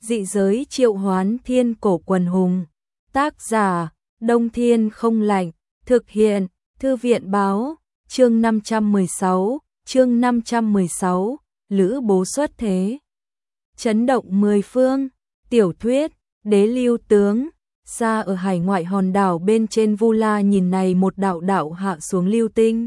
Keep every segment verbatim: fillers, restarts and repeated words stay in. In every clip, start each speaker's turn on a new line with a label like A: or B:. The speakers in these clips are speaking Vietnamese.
A: Dị giới triệu hoán thiên cổ quần hùng. Tác giả, Đông Thiên Không Lạnh. Thực hiện, Thư viện Báo. Chương năm trăm mười sáu, chương năm trăm mười sáu, Lữ Bố xuất thế. Chấn động mười phương. Tiểu thuyết, Đế Lưu Tướng. Xa ở hải ngoại hòn đảo bên trên Vu La nhìn này một đạo đạo hạ xuống lưu tinh.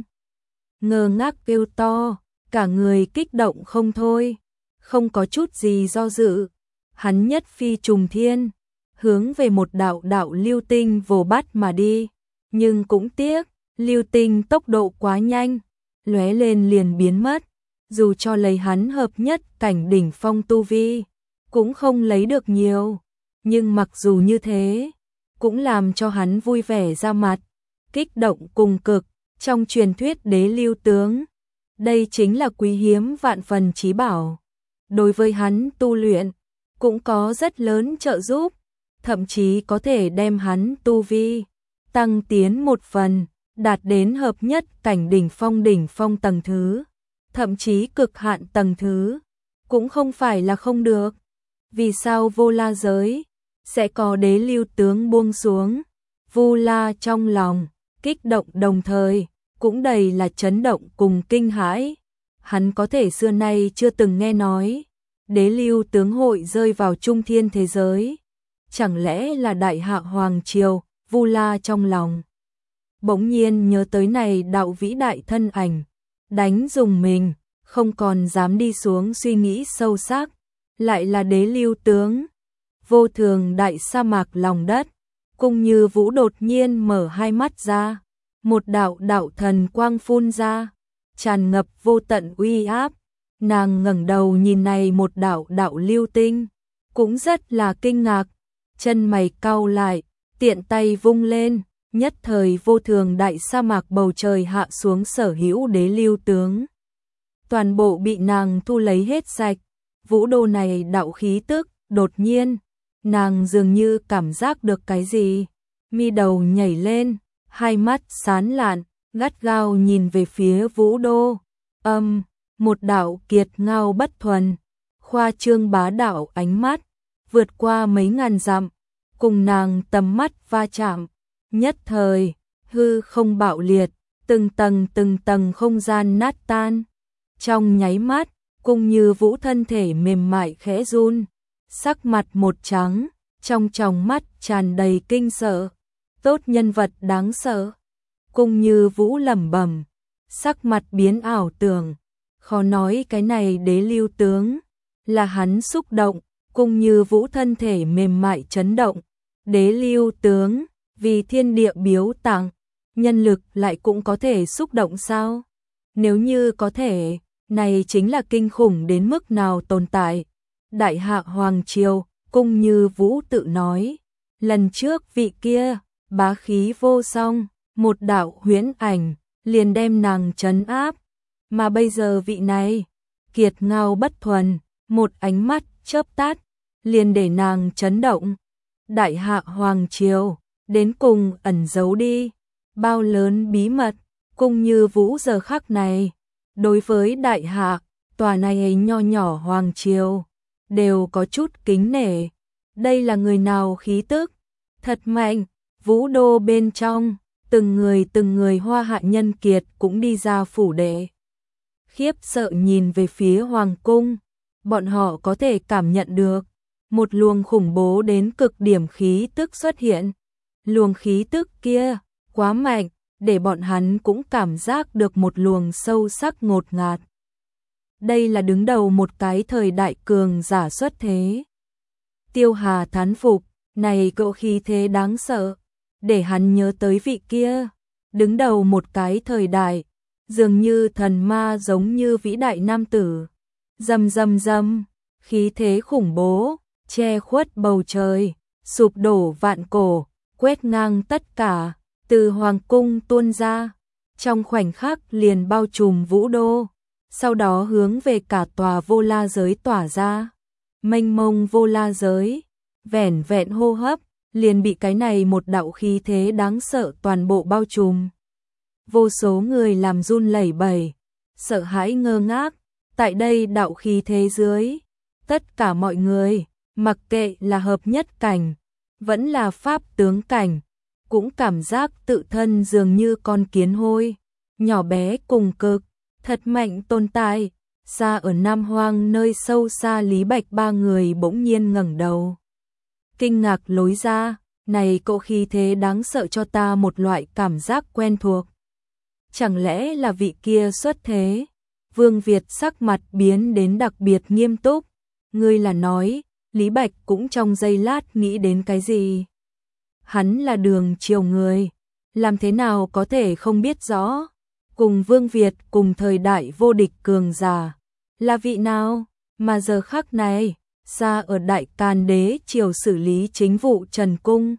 A: Ngơ ngác kêu to, cả người kích động không thôi. Không có chút gì do dự. Hắn nhất phi trùng thiên, hướng về một đạo đạo lưu tinh vồ bắt mà đi. Nhưng cũng tiếc, lưu tinh tốc độ quá nhanh, lóe lên liền biến mất. Dù cho lấy hắn hợp nhất cảnh đỉnh phong tu vi, cũng không lấy được nhiều. Nhưng mặc dù như thế, cũng làm cho hắn vui vẻ ra mặt, kích động cùng cực. Trong truyền thuyết Đế Lưu Tướng, đây chính là quý hiếm vạn phần chí bảo. Đối với hắn tu luyện, cũng có rất lớn trợ giúp, thậm chí có thể đem hắn tu vi tăng tiến một phần, đạt đến hợp nhất cảnh đỉnh phong đỉnh phong tầng thứ, thậm chí cực hạn tầng thứ, cũng không phải là không được. Vì sao Vô La giới sẽ có Đế Lưu Tướng buông xuống? Vu La trong lòng kích động đồng thời cũng đầy là chấn động cùng kinh hãi. Hắn có thể xưa nay chưa từng nghe nói Đế Lưu Tướng hội rơi vào trung thiên thế giới. Chẳng lẽ là Đại Hạ Hoàng Triều? Vu La trong lòng bỗng nhiên nhớ tới này đạo vĩ đại thân ảnh, đánh dùng mình, không còn dám đi xuống suy nghĩ sâu sắc. Lại là Đế Lưu Tướng. Vô thường đại sa mạc lòng đất, Cung Như Vũ đột nhiên mở hai mắt ra, một đạo đạo thần quang phun ra, tràn ngập vô tận uy áp. Nàng ngẩng đầu nhìn này một đạo đạo lưu tinh, cũng rất là kinh ngạc, chân mày cau lại, tiện tay vung lên, nhất thời vô thường đại sa mạc bầu trời hạ xuống sở hữu Đế Lưu Tướng. Toàn bộ bị nàng thu lấy hết sạch. Vũ đô này đạo khí tức, đột nhiên, nàng dường như cảm giác được cái gì, mi đầu nhảy lên, hai mắt sáng lạn, gắt gao nhìn về phía Vũ đô. Âm, một đạo kiệt ngao bất thuần, khoa trương bá đạo ánh mắt, vượt qua mấy ngàn dặm, cùng nàng tầm mắt va chạm, nhất thời, hư không bạo liệt, từng tầng từng tầng không gian nát tan. Trong nháy mắt, Cung Như Vũ thân thể mềm mại khẽ run, sắc mặt một trắng, trong tròng mắt tràn đầy kinh sợ. Tốt nhân vật đáng sợ. Cung Như Vũ lẩm bẩm, sắc mặt biến ảo tưởng, khó nói cái này Đế Lưu Tướng là hắn xúc động. Cung Như Vũ thân thể mềm mại chấn động. Đế Lưu Tướng, vì thiên địa biếu tặng, nhân lực lại cũng có thể xúc động sao? Nếu như có thể, này chính là kinh khủng đến mức nào tồn tại. Đại Hạ Hoàng Triều, Cung Như Vũ tự nói, lần trước vị kia, bá khí vô song, một đạo huyễn ảnh, liền đem nàng trấn áp. Mà bây giờ vị này, kiệt ngao bất thuần, một ánh mắt chớp tắt, liền để nàng chấn động. Đại Hạ Hoàng Triều, đến cùng ẩn giấu đi bao lớn bí mật. Cung Như Vũ giờ khắc này, đối với Đại Hạ, tòa này ấy nho nhỏ Hoàng Triều, đều có chút kính nể. Đây là người nào khí tức? Thật mạnh. Vũ đô bên trong, từng người từng người hoa hạ nhân kiệt cũng đi ra phủ đệ. Khiếp sợ nhìn về phía Hoàng cung, bọn họ có thể cảm nhận được một luồng khủng bố đến cực điểm khí tức xuất hiện. Luồng khí tức kia, quá mạnh, để bọn hắn cũng cảm giác được một luồng sâu sắc ngột ngạt. Đây là đứng đầu một cái thời đại cường giả xuất thế. Tiêu Hà thán phục, này cỗ khí thế đáng sợ, để hắn nhớ tới vị kia, đứng đầu một cái thời đại, dường như thần ma giống như vĩ đại nam tử. Rầm rầm rầm, khí thế khủng bố, che khuất bầu trời, sụp đổ vạn cổ, quét ngang tất cả, từ hoàng cung tuôn ra, trong khoảnh khắc liền bao trùm Vũ đô, sau đó hướng về cả tòa Vô La giới tỏa ra. Mênh mông Vô La giới, vẻn vẹn hô hấp, liền bị cái này một đạo khí thế đáng sợ toàn bộ bao trùm. Vô số người làm run lẩy bẩy, sợ hãi ngơ ngác. Tại đây đạo khí thế dưới, tất cả mọi người, mặc kệ là hợp nhất cảnh, vẫn là pháp tướng cảnh, cũng cảm giác tự thân dường như con kiến hôi, nhỏ bé cùng cực, thật mạnh tồn tại. Xa ở Nam Hoang nơi sâu xa Lý Bạch ba người bỗng nhiên ngẩng đầu. Kinh ngạc lối ra, này cỗ khí thế đáng sợ cho ta một loại cảm giác quen thuộc. Chẳng lẽ là vị kia xuất thế? Vương Việt sắc mặt biến đến đặc biệt nghiêm túc. Ngươi là nói, Lý Bạch cũng trong giây lát nghĩ đến cái gì? Hắn là Đường Triều người, làm thế nào có thể không biết rõ? Cùng Vương Việt cùng thời đại vô địch cường giả, là vị nào? Mà giờ khắc này, xa ở Đại Càn Đế Triều xử lý chính vụ Trần Cung.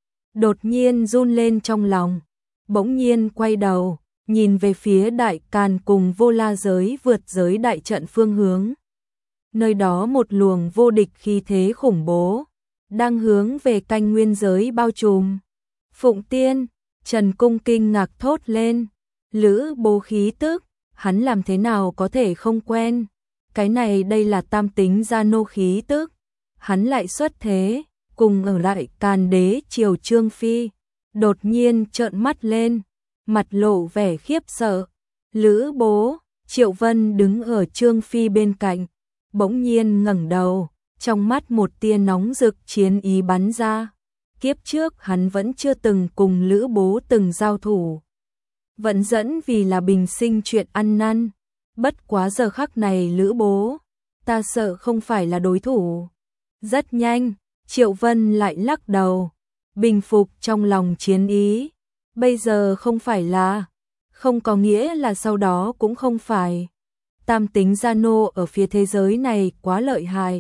A: Đột nhiên run lên trong lòng, bỗng nhiên quay đầu, nhìn về phía Đại Càn cùng Vô La giới vượt giới đại trận phương hướng. Nơi đó một luồng vô địch khí thế khủng bố, đang hướng về canh nguyên giới bao trùm. Phụng Tiên, Trần Cung kinh ngạc thốt lên, Lữ Bố khí tức, hắn làm thế nào có thể không quen? Cái này đây là tam tính gia nô khí tức, hắn lại xuất thế, cùng ở lại Càn Đế Triều Trương Phi, đột nhiên trợn mắt lên, mặt lộ vẻ khiếp sợ. Lữ Bố, Triệu Vân đứng ở Trương Phi bên cạnh, bỗng nhiên ngẩng đầu, trong mắt một tia nóng rực chiến ý bắn ra. Kiếp trước hắn vẫn chưa từng cùng Lữ Bố từng giao thủ, vẫn dẫn vì là bình sinh chuyện ăn năn. Bất quá giờ khắc này Lữ Bố, ta sợ không phải là đối thủ. Rất nhanh, Triệu Vân lại lắc đầu, bình phục trong lòng chiến ý. Bây giờ không phải là, không có nghĩa là sau đó cũng không phải. Tam tính gia nô ở phía thế giới này quá lợi hại.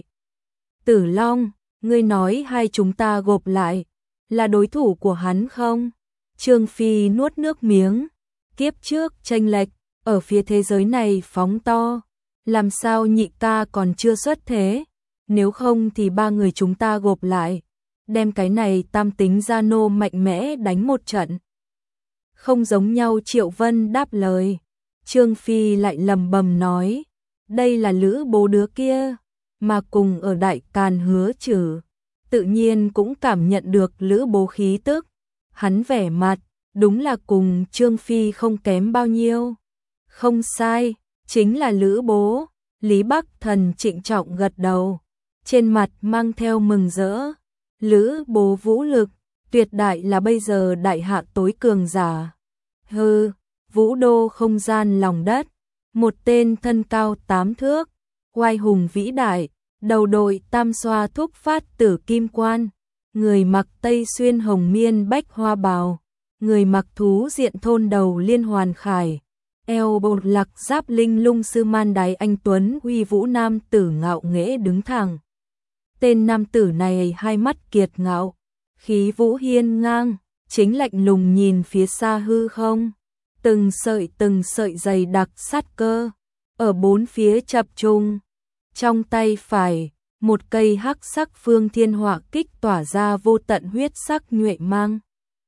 A: Tử Long, ngươi nói hai chúng ta gộp lại, là đối thủ của hắn không? Trương Phi nuốt nước miếng, kiếp trước chênh lệch, ở phía thế giới này phóng to, làm sao nhị ca còn chưa xuất thế? Nếu không thì ba người chúng ta gộp lại, đem cái này tam tính gia nô mạnh mẽ đánh một trận. Không giống nhau. Triệu Vân đáp lời. Trương Phi lại lầm bầm nói, đây là Lữ Bố đứa kia, mà cùng ở Đại Càn Hứa Trừ, tự nhiên cũng cảm nhận được Lữ Bố khí tức. Hắn vẻ mặt, đúng là cùng Trương Phi không kém bao nhiêu. Không sai, chính là Lữ Bố. Lý Bắc Thần trịnh trọng gật đầu, trên mặt mang theo mừng rỡ. Lữ Bố vũ lực, tuyệt đại là bây giờ đại hạ tối cường giả. Hừ, vũ đô không gian lòng đất, một tên thân cao tám thước, oai hùng vĩ đại, đầu đội tam xoa thúc phát tử kim quan, người mặc tây xuyên hồng miên bách hoa bào, người mặc thú diện thôn đầu liên hoàn khải, eo bột lạc giáp linh lung sư man đái anh tuấn uy vũ nam tử ngạo nghễ đứng thẳng. Tên nam tử này hai mắt kiệt ngạo, khí vũ hiên ngang, chính lạnh lùng nhìn phía xa hư không. Từng sợi từng sợi dày đặc sát cơ, ở bốn phía chập trùng. Trong tay phải, một cây hắc sắc phương thiên họa kích tỏa ra vô tận huyết sắc nhuệ mang.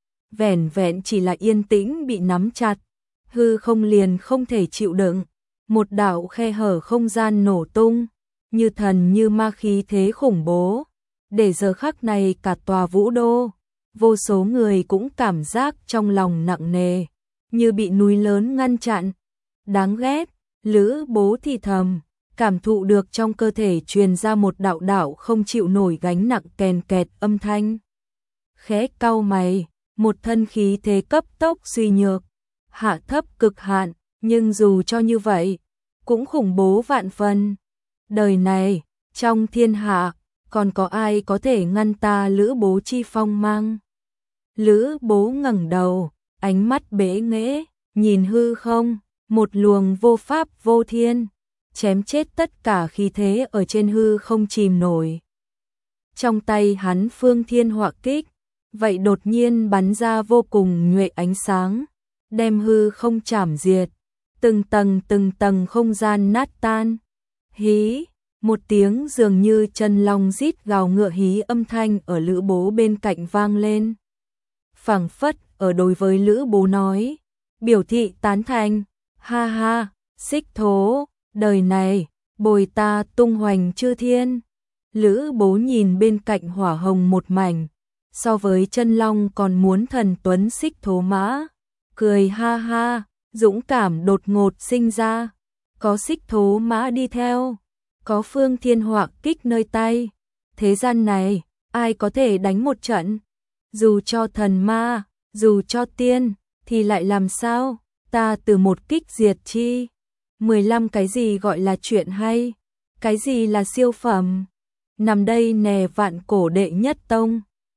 A: Vẻn vẹn chỉ là yên tĩnh bị nắm chặt, hư không liền không thể chịu đựng. Một đạo khe hở không gian nổ tung, như thần như ma khí thế khủng bố. Để giờ khắc này cả tòa vũ đô, vô số người cũng cảm giác trong lòng nặng nề, như bị núi lớn ngăn chặn. Đáng ghét, Lữ Bố thì thầm, cảm thụ được trong cơ thể truyền ra một đạo đạo không chịu nổi gánh nặng kèn kẹt âm thanh. Khẽ cau mày, một thân khí thế cấp tốc suy nhược, hạ thấp cực hạn, nhưng dù cho như vậy, cũng khủng bố vạn phần. Đời này, trong thiên hạ, còn có ai có thể ngăn ta Lữ Bố chi phong mang? Lữ Bố ngẩng đầu, ánh mắt bế nghễ, nhìn hư không, một luồng vô pháp vô thiên, chém chết tất cả khí thế ở trên hư không chìm nổi. Trong tay hắn phương thiên họa kích, vậy đột nhiên bắn ra vô cùng nhuệ ánh sáng, đem hư không chảm diệt, từng tầng từng tầng không gian nát tan. Hí, một tiếng dường như chân long rít gào ngựa hí âm thanh ở Lữ Bố bên cạnh vang lên. Phảng phất ở đối với Lữ Bố nói, biểu thị tán thành, ha ha, xích thố, đời này, bồi ta tung hoành chư thiên. Lữ Bố nhìn bên cạnh hỏa hồng một mảnh, so với chân long còn muốn thần tuấn xích thố mã, cười ha ha, dũng cảm đột ngột sinh ra, có xích thố mã đi theo, có phương thiên họa kích nơi tay, thế gian này, ai có thể đánh một trận, dù cho thần ma, dù cho tiên, thì lại làm sao, ta từ một kích diệt chi, mười lăm cái gì gọi là chuyện hay, cái gì là siêu phẩm, nằm đây nè vạn cổ đệ nhất tông.